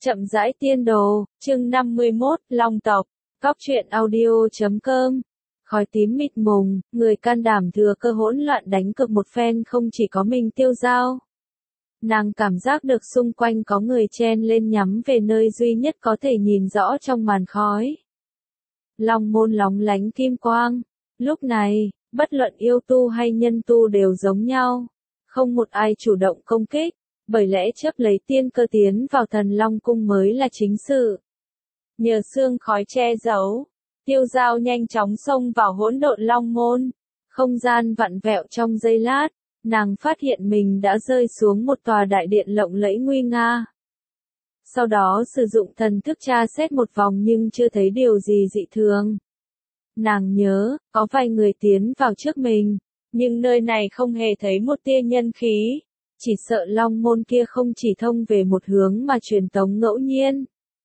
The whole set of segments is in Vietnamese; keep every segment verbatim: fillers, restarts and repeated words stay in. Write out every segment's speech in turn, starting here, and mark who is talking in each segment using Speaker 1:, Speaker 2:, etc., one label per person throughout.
Speaker 1: Chậm rãi tiên đồ, chương năm mươi mốt, Long tộc, Cóc truyện audio chấm com. Khói tím mịt mùng, người can đảm thừa cơ hỗn loạn đánh cược một phen không chỉ có mình Tiêu Dao. Nàng cảm giác được xung quanh có người chen lên nhắm về nơi duy nhất có thể nhìn rõ trong màn khói. Long môn lóng lánh kim quang. Lúc này, bất luận yêu tu hay nhân tu đều giống nhau. Không một ai chủ động công kích, bởi lẽ chấp lấy tiên cơ tiến vào thần Long cung mới là chính sự. Nhờ sương khói che giấu, Tiêu Dao nhanh chóng xông vào hỗn độn Long môn. Không gian vặn vẹo trong giây lát, nàng phát hiện mình đã rơi xuống một tòa đại điện lộng lẫy nguy nga. Sau đó sử dụng thần thức tra xét một vòng nhưng chưa thấy điều gì dị thường. Nàng nhớ, có vài người tiến vào trước mình, nhưng nơi này không hề thấy một tia nhân khí. Chỉ sợ Long môn kia không chỉ thông về một hướng mà truyền tống ngẫu nhiên.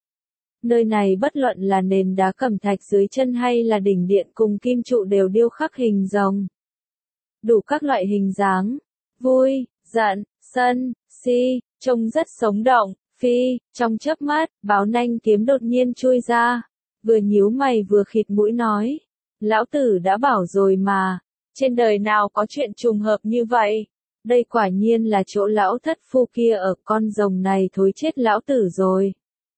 Speaker 1: Nơi này bất luận là nền đá cẩm thạch dưới chân hay là đỉnh điện cùng kim trụ đều điêu khắc hình rồng. Đủ các loại hình dáng, vui, giận, sân, si, trông rất sống động. Phi, trong chớp mắt, Báo Nanh Kiếm đột nhiên chui ra, vừa nhíu mày vừa khịt mũi nói. Lão tử đã bảo rồi mà, trên đời nào có chuyện trùng hợp như vậy. Đây quả nhiên là chỗ lão thất phu kia ở, con rồng này thối chết lão tử rồi.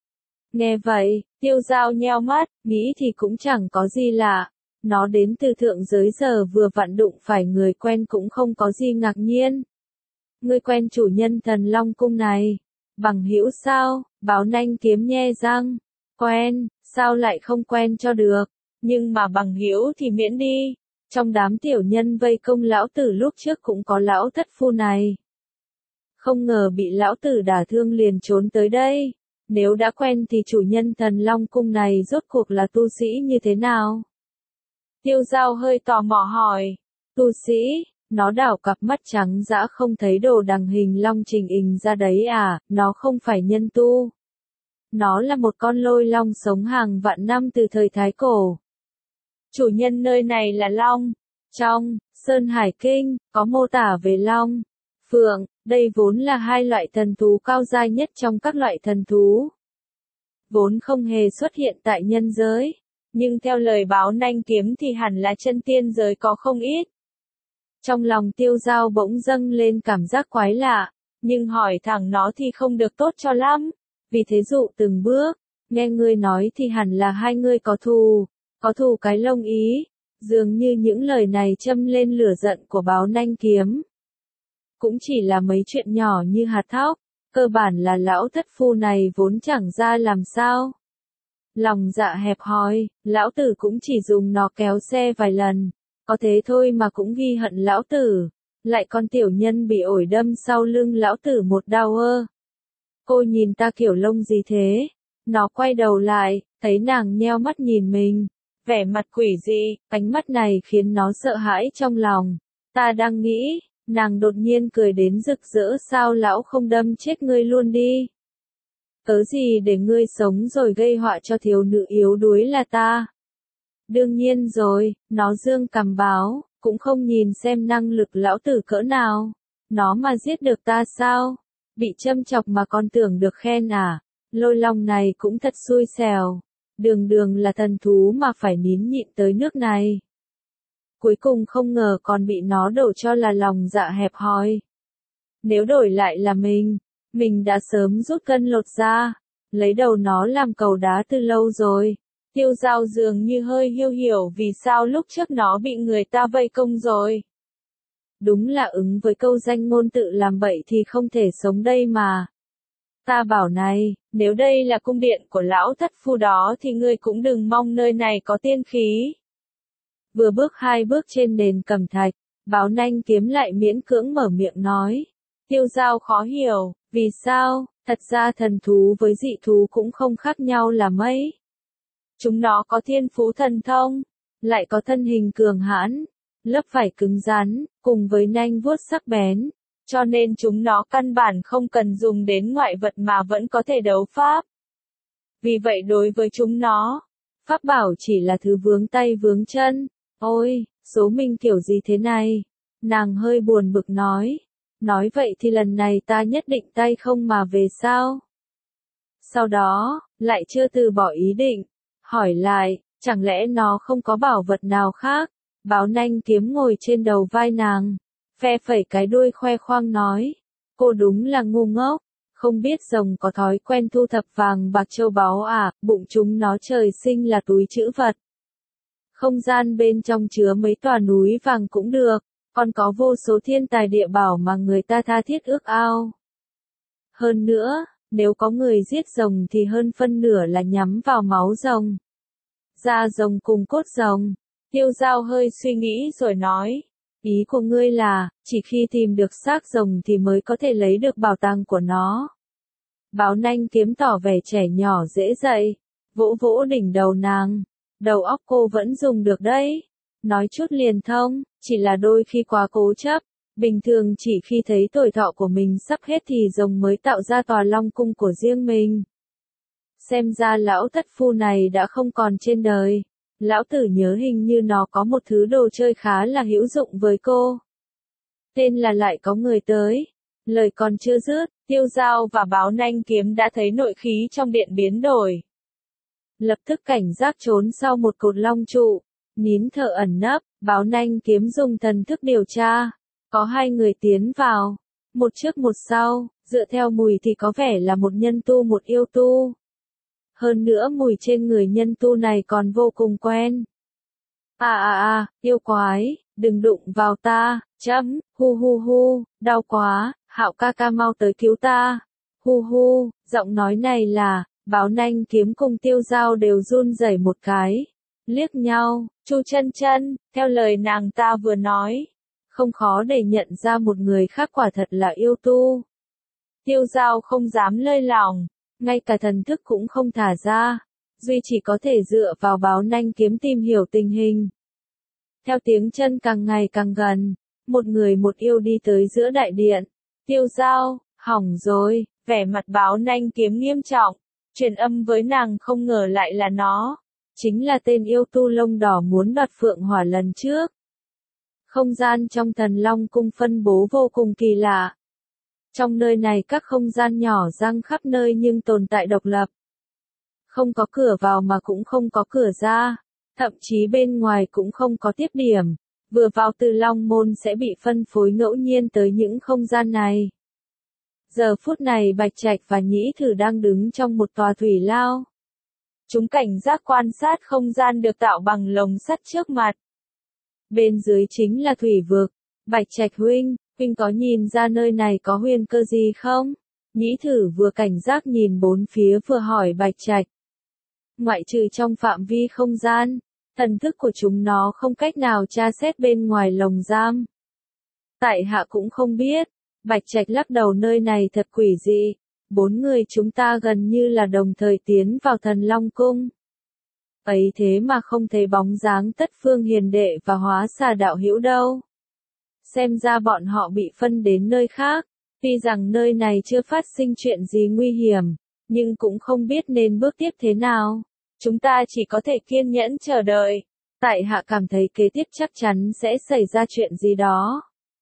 Speaker 1: Nghe vậy, Tiêu Dao nheo mắt, nghĩ thì cũng chẳng có gì lạ. Nó đến từ thượng giới giờ vừa vặn đụng phải người quen cũng không có gì ngạc nhiên. Ngươi quen chủ nhân thần Long cung này. Bằng hữu sao? Báo Nanh Kiếm nhe răng. Quen, sao lại không quen cho được? Nhưng mà bằng hữu thì miễn đi. Trong đám tiểu nhân vây công lão tử lúc trước cũng có lão thất phu này. Không ngờ bị lão tử đả thương liền trốn tới đây. Nếu đã quen thì chủ nhân thần Long cung này rốt cuộc là tu sĩ như thế nào? Tiêu Dao hơi tò mò hỏi. Tu sĩ? Nó đảo cặp mắt trắng dã không thấy đồ đằng hình long trình hình ra đấy à, nó không phải nhân tu. Nó là một con lôi long sống hàng vạn năm từ thời Thái Cổ. Chủ nhân nơi này là Long. Trong Sơn Hải Kinh, có mô tả về Long, Phượng, đây vốn là hai loại thần thú cao giai nhất trong các loại thần thú. Vốn không hề xuất hiện tại nhân giới, nhưng theo lời Báo Nanh Kiếm thì hẳn là chân tiên giới có không ít. Trong lòng Tiêu Dao bỗng dâng lên cảm giác quái lạ, nhưng hỏi thẳng nó thì không được tốt cho lắm. Vì thế dụ từng bước, nghe ngươi nói thì hẳn là hai ngươi có thù, có thù cái lông ý. Dường như những lời này châm lên lửa giận của Báo Nanh Kiếm. Cũng chỉ là mấy chuyện nhỏ như hạt thóc, cơ bản là lão thất phu này vốn chẳng ra làm sao. Lòng dạ hẹp hòi, lão tử cũng chỉ dùng nó kéo xe vài lần. Có thế thôi mà cũng ghi hận lão tử, lại con tiểu nhân bị ổi đâm sau lưng lão tử một đau ơ. Cô nhìn ta kiểu lông gì thế? Nó quay đầu lại, thấy nàng nheo mắt nhìn mình, vẻ mặt quỷ dị, ánh mắt này khiến nó sợ hãi trong lòng. Ta đang nghĩ, nàng đột nhiên cười đến rực rỡ, sao lão không đâm chết ngươi luôn đi? Cớ gì để ngươi sống rồi gây họa cho thiếu nữ yếu đuối là ta? Đương nhiên rồi, nó dương cằm báo, cũng không nhìn xem năng lực lão tử cỡ nào. Nó mà giết được ta sao? Bị châm chọc mà còn tưởng được khen à? Lôi long này cũng thật xui xẻo. Đường đường là thần thú mà phải nín nhịn tới nước này. Cuối cùng không ngờ còn bị nó đổ cho là lòng dạ hẹp hòi. Nếu đổi lại là mình, mình đã sớm rút cân lột ra, lấy đầu nó làm cầu đá từ lâu rồi. Tiêu Dao dường như hơi hiu hiểu vì sao lúc trước nó bị người ta vây công rồi. Đúng là ứng với câu danh ngôn tự làm bậy thì không thể sống đây mà. Ta bảo này, nếu đây là cung điện của lão thất phu đó thì ngươi cũng đừng mong nơi này có tiên khí. Vừa bước hai bước trên nền cẩm thạch, Báo Nanh Kiếm lại miễn cưỡng mở miệng nói. Tiêu Dao khó hiểu, vì sao? Thật ra thần thú với dị thú cũng không khác nhau là mấy. Chúng nó có thiên phú thần thông, lại có thân hình cường hãn, lớp vảy cứng rắn, cùng với nanh vuốt sắc bén, cho nên chúng nó căn bản không cần dùng đến ngoại vật mà vẫn có thể đấu pháp. Vì vậy đối với chúng nó, pháp bảo chỉ là thứ vướng tay vướng chân. Ôi, số mình kiểu gì thế này? Nàng hơi buồn bực nói. Nói vậy thì lần này ta nhất định tay không mà về sao? Sau đó, lại chưa từ bỏ ý định. Hỏi lại, chẳng lẽ nó không có bảo vật nào khác? Báo nanh kiếm ngồi trên đầu vai nàng, phe phẩy cái đuôi khoe khoang nói. Cô đúng là ngu ngốc, không biết rồng có thói quen thu thập vàng bạc châu báu à, bụng chúng nó trời sinh là túi trữ vật. Không gian bên trong chứa mấy tòa núi vàng cũng được, còn có vô số thiên tài địa bảo mà người ta tha thiết ước ao. Hơn nữa, nếu có người giết rồng thì hơn phân nửa là nhắm vào máu rồng. Da rồng cùng cốt rồng. Tiêu Dao hơi suy nghĩ rồi nói. Ý của ngươi là, chỉ khi tìm được xác rồng thì mới có thể lấy được bảo tàng của nó. Báo nanh kiếm tỏ vẻ trẻ nhỏ dễ dậy, vỗ vỗ đỉnh đầu nàng. Đầu óc cô vẫn dùng được đấy. Nói chút liền thông, chỉ là đôi khi quá cố chấp. Bình thường chỉ khi thấy tuổi thọ của mình sắp hết thì rồng mới tạo ra tòa long cung của riêng mình. Xem ra lão thất phu này đã không còn trên đời. Lão tử nhớ hình như nó có một thứ đồ chơi khá là hữu dụng với cô. Tên là lại có người tới. Lời còn chưa dứt, Tiêu Dao và báo nanh kiếm đã thấy nội khí trong điện biến đổi. Lập tức cảnh giác trốn sau một cột long trụ. Nín thở ẩn nấp, báo nanh kiếm dùng thần thức điều tra. Có hai người tiến vào. Một trước một sau, dựa theo mùi thì có vẻ là một nhân tu một yêu tu. Hơn nữa mùi trên người nhân tu này còn vô cùng quen. À à à, yêu quái, đừng đụng vào ta, chấm, hu hu hu, đau quá, Hạo ca ca mau tới cứu ta. Hu hu, giọng nói này là, báo nanh kiếm cùng Tiêu Dao đều run rẩy một cái. Liếc nhau, Chu Chân Chân, theo lời nàng ta vừa nói. Không khó để nhận ra một người khác quả thật là yêu tu. Tiêu Dao không dám lơi lỏng. Ngay cả thần thức cũng không thả ra, duy chỉ có thể dựa vào báo nanh kiếm tìm hiểu tình hình. Theo tiếng chân càng ngày càng gần, một người một yêu đi tới giữa đại điện. Tiêu Dao, hỏng rồi, vẻ mặt báo nanh kiếm nghiêm trọng, truyền âm với nàng không ngờ lại là nó, chính là tên yêu tu lông đỏ muốn đoạt phượng hỏa lần trước. Không gian trong Thần Long cung phân bố vô cùng kỳ lạ. Trong nơi này các không gian nhỏ giăng khắp nơi nhưng tồn tại độc lập. Không có cửa vào mà cũng không có cửa ra. Thậm chí bên ngoài cũng không có tiếp điểm. Vừa vào từ Long môn sẽ bị phân phối ngẫu nhiên tới những không gian này. Giờ phút này Bạch Trạch và Nhĩ Thử đang đứng trong một tòa thủy lao. Chúng cảnh giác quan sát không gian được tạo bằng lồng sắt trước mặt. Bên dưới chính là thủy vực. Bạch Trạch huynh, huynh có nhìn ra nơi này có huyền cơ gì không? Nhĩ Thử vừa cảnh giác nhìn bốn phía vừa hỏi Bạch Trạch. Ngoại trừ trong phạm vi không gian, thần thức của chúng nó không cách nào tra xét bên ngoài lồng giam. Tại hạ cũng không biết. Bạch Trạch lắc đầu, nơi này thật quỷ dị. Bốn người chúng ta gần như là đồng thời tiến vào Thần Long cung. Ấy thế mà không thấy bóng dáng Tất Phương hiền đệ và Hóa Xà đạo hữu đâu. Xem ra bọn họ bị phân đến nơi khác. Tuy rằng nơi này chưa phát sinh chuyện gì nguy hiểm, nhưng cũng không biết nên bước tiếp thế nào. Chúng ta chỉ có thể kiên nhẫn chờ đợi. Tại hạ cảm thấy kế tiếp chắc chắn sẽ xảy ra chuyện gì đó.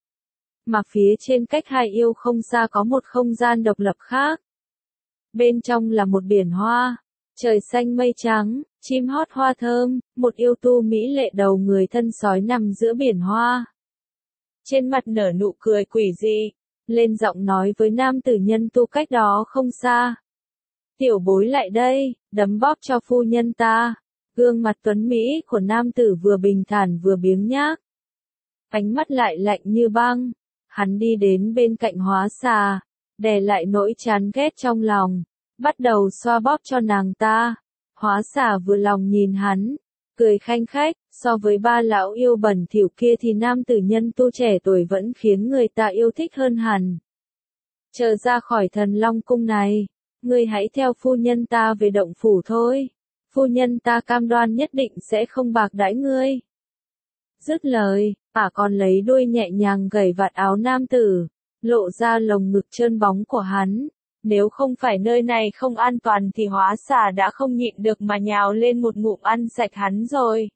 Speaker 1: Mà phía trên cách hai yêu không xa có một không gian độc lập khác. Bên trong là một biển hoa, trời xanh mây trắng, chim hót hoa thơm, một yêu tu mỹ lệ đầu người thân sói nằm giữa biển hoa. Trên mặt nở nụ cười quỷ dị, lên giọng nói với nam tử nhân tu cách đó không xa. Tiểu bối lại đây, đấm bóp cho phu nhân ta. Gương mặt tuấn mỹ của nam tử vừa bình thản vừa biếng nhác. Ánh mắt lại lạnh như băng. Hắn đi đến bên cạnh Hóa Xà, đè lại nỗi chán ghét trong lòng, bắt đầu xoa bóp cho nàng ta. Hóa Xà vừa lòng nhìn hắn, cười khanh khách, so với ba lão yêu bẩn thỉu kia thì nam tử nhân tu trẻ tuổi vẫn khiến người ta yêu thích hơn hẳn. Chờ ra khỏi Thần Long cung này, ngươi hãy theo phu nhân ta về động phủ thôi. Phu nhân ta cam đoan nhất định sẽ không bạc đãi ngươi. Dứt lời, ả còn lấy đuôi nhẹ nhàng gẩy vạt áo nam tử, lộ ra lồng ngực trơn bóng của hắn. Nếu không phải nơi này không an toàn thì Hóa Xà đã không nhịn được mà nhào lên một ngụm ăn sạch hắn rồi.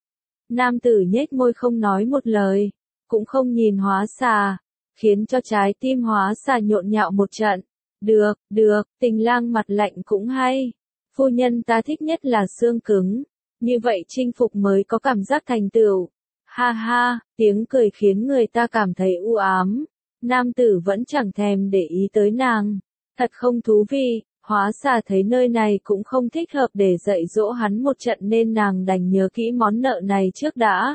Speaker 1: Nam tử nhếch môi không nói một lời, cũng không nhìn Hóa Xà, khiến cho trái tim Hóa Xà nhộn nhạo một trận. Được, được, Tình lang mặt lạnh cũng hay. Phu nhân ta thích nhất là xương cứng. Như vậy chinh phục mới có cảm giác thành tựu. Ha ha, tiếng cười khiến người ta cảm thấy u ám. Nam tử vẫn chẳng thèm để ý tới nàng. Thật không thú vị, hóa ra thấy nơi này cũng không thích hợp để dạy dỗ hắn một trận nên nàng đành nhớ kỹ món nợ này trước đã.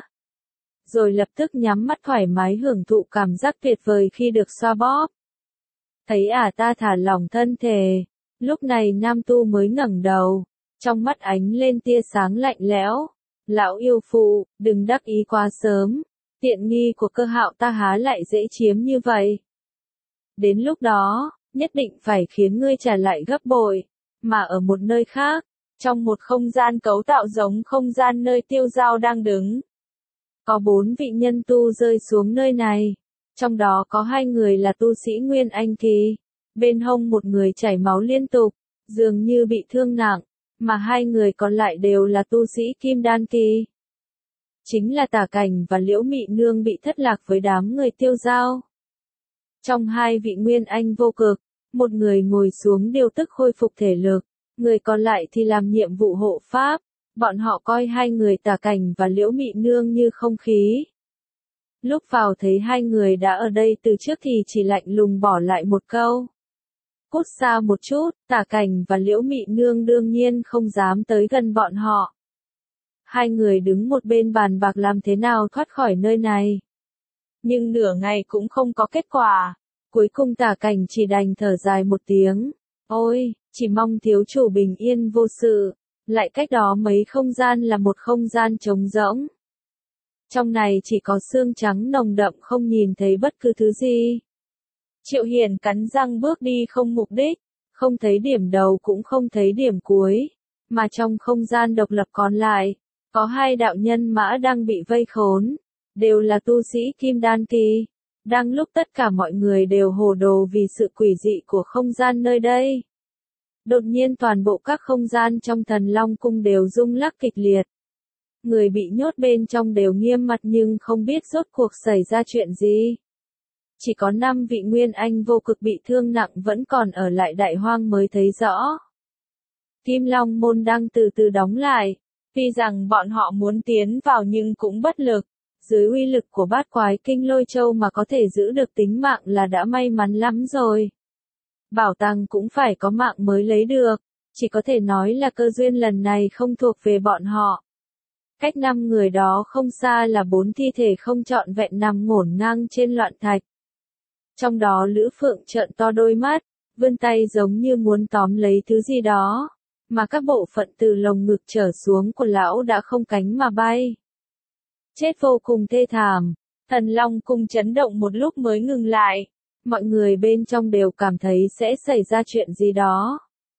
Speaker 1: Rồi lập tức nhắm mắt thoải mái hưởng thụ cảm giác tuyệt vời khi được xoa bóp. Thấy ả ta thả lỏng thân thể, lúc này nam tu mới ngẩng đầu, trong mắt ánh lên tia sáng lạnh lẽo. Lão yêu phụ, đừng đắc ý quá sớm, tiện nghi của Cơ Hạo ta há lại dễ chiếm như vậy. Đến lúc đó, nhất định phải khiến ngươi trả lại gấp bội, mà ở một nơi khác, trong một không gian cấu tạo giống không gian nơi Tiêu Giao đang đứng. Có bốn vị nhân tu rơi xuống nơi này, trong đó có hai người là tu sĩ Nguyên Anh Kỳ, bên hông một người chảy máu liên tục, dường như bị thương nặng, mà hai người còn lại đều là tu sĩ Kim Đan Kỳ. Chính là Tả Cảnh và Liễu Mị Nương bị thất lạc với đám người Tiêu Giao. Trong hai vị Nguyên Anh vô cực, một người ngồi xuống điều tức khôi phục thể lực, người còn lại thì làm nhiệm vụ hộ pháp. Bọn họ coi hai người Tả Cảnh và Liễu Mị Nương như không khí. Lúc vào thấy hai người đã ở đây từ trước thì chỉ lạnh lùng bỏ lại một câu. Cút xa một chút, Tả Cảnh và Liễu Mị Nương đương nhiên không dám tới gần bọn họ. Hai người đứng một bên bàn bạc làm thế nào thoát khỏi nơi này. Nhưng nửa ngày cũng không có kết quả. Cuối cùng Tả Cảnh chỉ đành thở dài một tiếng. Ôi, chỉ mong thiếu chủ bình yên vô sự. Lại cách đó mấy không gian là một không gian trống rỗng. Trong này chỉ có sương trắng nồng đậm không nhìn thấy bất cứ thứ gì. Triệu Hiền cắn răng bước đi không mục đích, không thấy điểm đầu cũng không thấy điểm cuối, mà trong không gian độc lập còn lại, có hai đạo nhân mã đang bị vây khốn, đều là tu sĩ Kim Đan Kỳ. Đang lúc tất cả mọi người đều hồ đồ vì sự quỷ dị của không gian nơi đây. Đột nhiên toàn bộ các không gian trong Thần Long Cung đều rung lắc kịch liệt. Người bị nhốt bên trong đều nghiêm mặt nhưng không biết rốt cuộc xảy ra chuyện gì. Chỉ có năm vị Nguyên Anh vô cực bị thương nặng vẫn còn ở lại Đại Hoang mới thấy rõ. Kim Long Môn đang từ từ đóng lại, tuy rằng bọn họ muốn tiến vào nhưng cũng bất lực. Dưới uy lực của bát quái kinh lôi châu mà có thể giữ được tính mạng là đã may mắn lắm rồi. Bảo tàng cũng phải có mạng mới lấy được, chỉ có thể nói là cơ duyên lần này không thuộc về bọn họ. Cách năm người đó không xa là bốn thi thể không trọn vẹn nằm ngổn ngang trên loạn thạch. Trong đó Lữ Phượng trợn to đôi mắt, vươn tay giống như muốn tóm lấy thứ gì đó, mà các bộ phận từ lồng ngực trở xuống của lão đã không cánh mà bay. Chết vô cùng thê thảm, Thần Long Cung chấn động một lúc mới ngừng lại, mọi người bên trong đều cảm thấy sẽ xảy ra chuyện gì đó.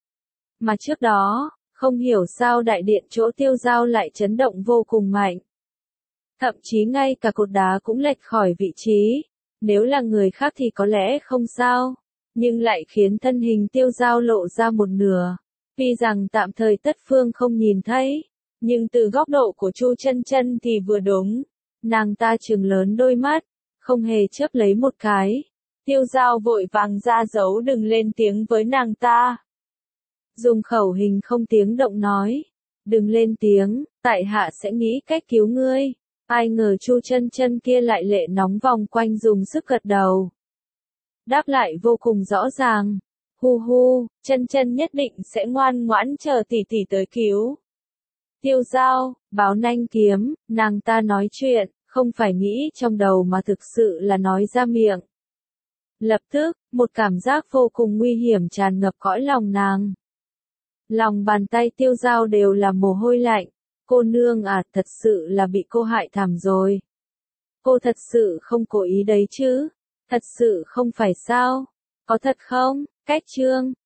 Speaker 1: Mà trước đó, không hiểu sao đại điện chỗ Tiêu Giao lại chấn động vô cùng mạnh. Thậm chí ngay cả cột đá cũng lệch khỏi vị trí, nếu là người khác thì có lẽ không sao, nhưng lại khiến thân hình Tiêu Giao lộ ra một nửa. Tuy rằng tạm thời tất phương không nhìn thấy, nhưng từ góc độ của Chu Chân Chân thì vừa đúng. Nàng ta trừng lớn đôi mắt, không hề chớp lấy một cái. Tiêu Giao vội vàng ra dấu đừng lên tiếng với nàng ta. Dùng khẩu hình không tiếng động nói, đừng lên tiếng, tại hạ sẽ nghĩ cách cứu ngươi. Ai ngờ Chu Chân Chân kia lại lệ nóng vòng quanh dùng sức gật đầu. Đáp lại vô cùng rõ ràng. Hu hu, Chân Chân nhất định sẽ ngoan ngoãn chờ tỷ tỷ tới cứu. Tiêu Giao, báo nanh kiếm, nàng ta nói chuyện, không phải nghĩ trong đầu mà thực sự là nói ra miệng. Lập tức, một cảm giác vô cùng nguy hiểm tràn ngập cõi lòng nàng. Lòng bàn tay Tiêu Giao đều là mồ hôi lạnh. Cô nương à, thật sự là bị cô hại thảm rồi. Cô thật sự không cố ý đấy chứ? Thật sự không phải sao? Có thật không? Cách chương